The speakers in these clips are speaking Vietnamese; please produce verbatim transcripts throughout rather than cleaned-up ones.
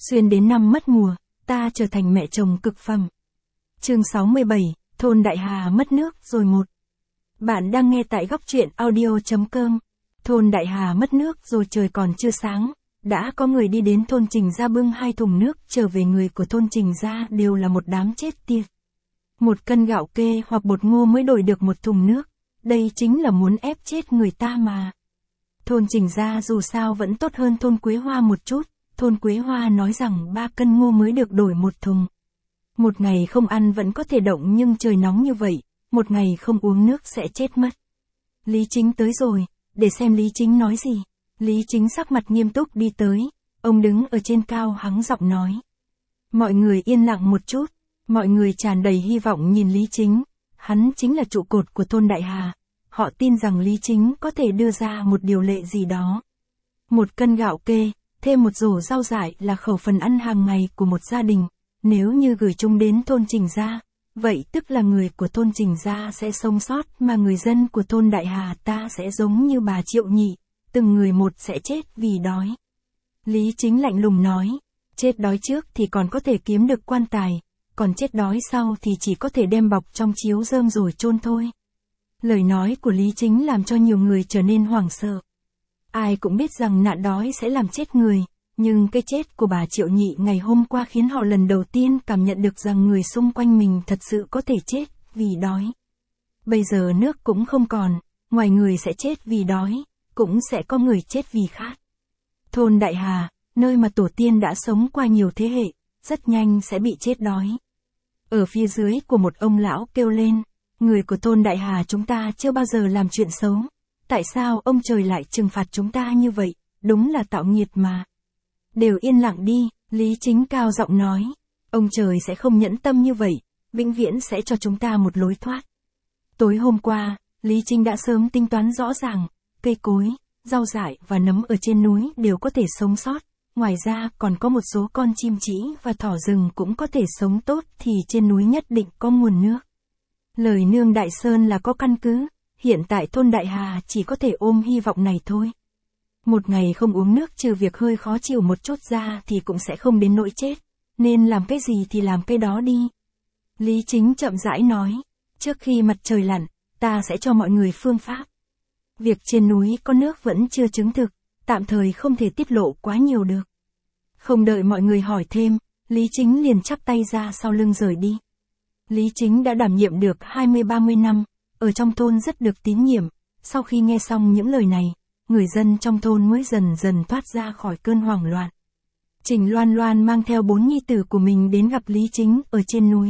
Xuyên đến năm mất mùa, ta trở thành mẹ chồng cực phẩm. Chương sáu mươi bảy, thôn Đại Hà mất nước rồi một. Bạn đang nghe tại góc truyện audio chấm com. Thôn Đại Hà mất nước rồi trời còn chưa sáng, đã có người đi đến thôn Trình Gia bưng hai thùng nước trở về. Người của thôn Trình Gia đều là một đám chết tiệt. Một cân gạo kê hoặc bột ngô mới đổi được một thùng nước, đây chính là muốn ép chết người ta mà. Thôn Trình Gia dù sao vẫn tốt hơn thôn Quế Hoa một chút, thôn Quế Hoa nói rằng ba cân ngô mới được đổi một thùng. Một ngày không ăn vẫn có thể động nhưng trời nóng như vậy, một ngày không uống nước sẽ chết mất. Lý Chính tới rồi, để xem Lý Chính nói gì. Lý Chính sắc mặt nghiêm túc đi tới, ông đứng ở trên cao hắng giọng nói. Mọi người yên lặng một chút, mọi người tràn đầy hy vọng nhìn Lý Chính, hắn chính là trụ cột của thôn Đại Hà, họ tin rằng Lý Chính có thể đưa ra một điều lệ gì đó. Một cân gạo kê, thêm một rổ rau dại là khẩu phần ăn hàng ngày của một gia đình, nếu như gửi chúng đến thôn Trình Gia, vậy tức là người của thôn Trình Gia sẽ sống sót mà người dân của thôn Đại Hà ta sẽ giống như bà Triệu Nhị, từng người một sẽ chết vì đói. Lý Chính lạnh lùng nói, chết đói trước thì còn có thể kiếm được quan tài, còn chết đói sau thì chỉ có thể đem bọc trong chiếu rơm rồi chôn thôi. Lời nói của Lý Chính làm cho nhiều người trở nên hoảng sợ. Ai cũng biết rằng nạn đói sẽ làm chết người, nhưng cái chết của bà Triệu Nhị ngày hôm qua khiến họ lần đầu tiên cảm nhận được rằng người xung quanh mình thật sự có thể chết vì đói. Bây giờ nước cũng không còn, ngoài người sẽ chết vì đói, cũng sẽ có người chết vì khát. Thôn Đại Hà, nơi mà tổ tiên đã sống qua nhiều thế hệ, rất nhanh sẽ bị chết đói. Ở phía dưới của một ông lão kêu lên, người của thôn Đại Hà chúng ta chưa bao giờ làm chuyện xấu. Tại sao ông trời lại trừng phạt chúng ta như vậy, đúng là tạo nghiệt mà. Đều yên lặng đi, Lý Chính cao giọng nói, ông trời sẽ không nhẫn tâm như vậy, vĩnh viễn sẽ cho chúng ta một lối thoát. Tối hôm qua, Lý Chính đã sớm tính toán rõ ràng, cây cối, rau dại và nấm ở trên núi đều có thể sống sót, ngoài ra còn có một số con chim trĩ và thỏ rừng cũng có thể sống tốt thì trên núi nhất định có nguồn nước. Lời nương Đại Sơn là có căn cứ, hiện tại thôn Đại Hà chỉ có thể ôm hy vọng này thôi. Một ngày không uống nước trừ việc hơi khó chịu một chút ra thì cũng sẽ không đến nỗi chết, nên làm cái gì thì làm cái đó đi. Lý Chính chậm rãi nói, trước khi mặt trời lặn, ta sẽ cho mọi người phương pháp. Việc trên núi có nước vẫn chưa chứng thực, tạm thời không thể tiết lộ quá nhiều được. Không đợi mọi người hỏi thêm, Lý Chính liền chắp tay ra sau lưng rời đi. Lý Chính đã đảm nhiệm được hai mươi ba mươi năm, ở trong thôn rất được tín nhiệm, sau khi nghe xong những lời này, người dân trong thôn mới dần dần thoát ra khỏi cơn hoảng loạn. Trình Loan Loan mang theo bốn nhi tử của mình đến gặp Lý Chính ở trên núi.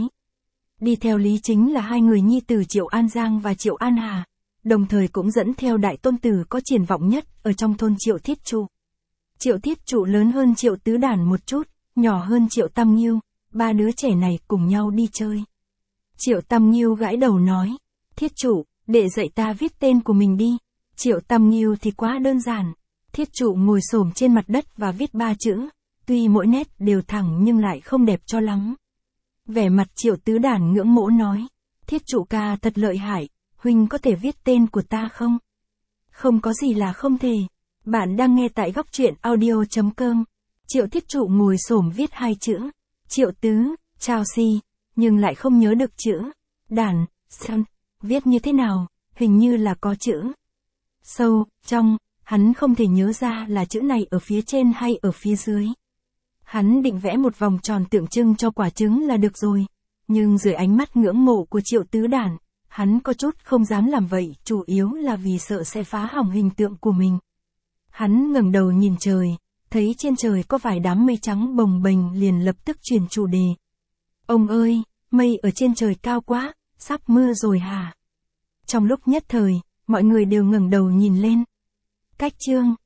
Đi theo Lý Chính là hai người nhi tử Triệu An Giang và Triệu An Hà, đồng thời cũng dẫn theo đại tôn tử có triển vọng nhất ở trong thôn Triệu Thiết Trụ. Triệu Thiết Trụ lớn hơn Triệu Tứ Đản một chút, nhỏ hơn Triệu Tam Nghiêu, ba đứa trẻ này cùng nhau đi chơi. Triệu Tam Nghiêu gãi đầu nói, Thiết Trụ, để dạy ta viết tên của mình đi. Triệu Tam Nghiêu thì quá đơn giản. Thiết Trụ ngồi xổm trên mặt đất và viết ba chữ, tuy mỗi nét đều thẳng nhưng lại không đẹp cho lắm. Vẻ mặt Triệu Tứ Đản ngưỡng mộ nói, Thiết Trụ ca thật lợi hại, huynh có thể viết tên của ta không? Không có gì là không thể. Bạn đang nghe tại góc truyện audio chấm com. Triệu Thiết Trụ ngồi xổm viết hai chữ, Triệu Tứ, Chao Si, nhưng lại không nhớ được chữ Đản, San, viết như thế nào, hình như là có chữ sâu, trong, hắn không thể nhớ ra là chữ này ở phía trên hay ở phía dưới. Hắn định vẽ một vòng tròn tượng trưng cho quả trứng là được rồi, nhưng dưới ánh mắt ngưỡng mộ của Triệu Tứ Đản, hắn có chút không dám làm vậy, chủ yếu là vì sợ sẽ phá hỏng hình tượng của mình. Hắn ngẩng đầu nhìn trời, thấy trên trời có vài đám mây trắng bồng bềnh liền lập tức chuyển chủ đề. Ông ơi, mây ở trên trời cao quá, sắp mưa rồi hả? Trong lúc nhất thời, mọi người đều ngẩng đầu nhìn lên. Cách chương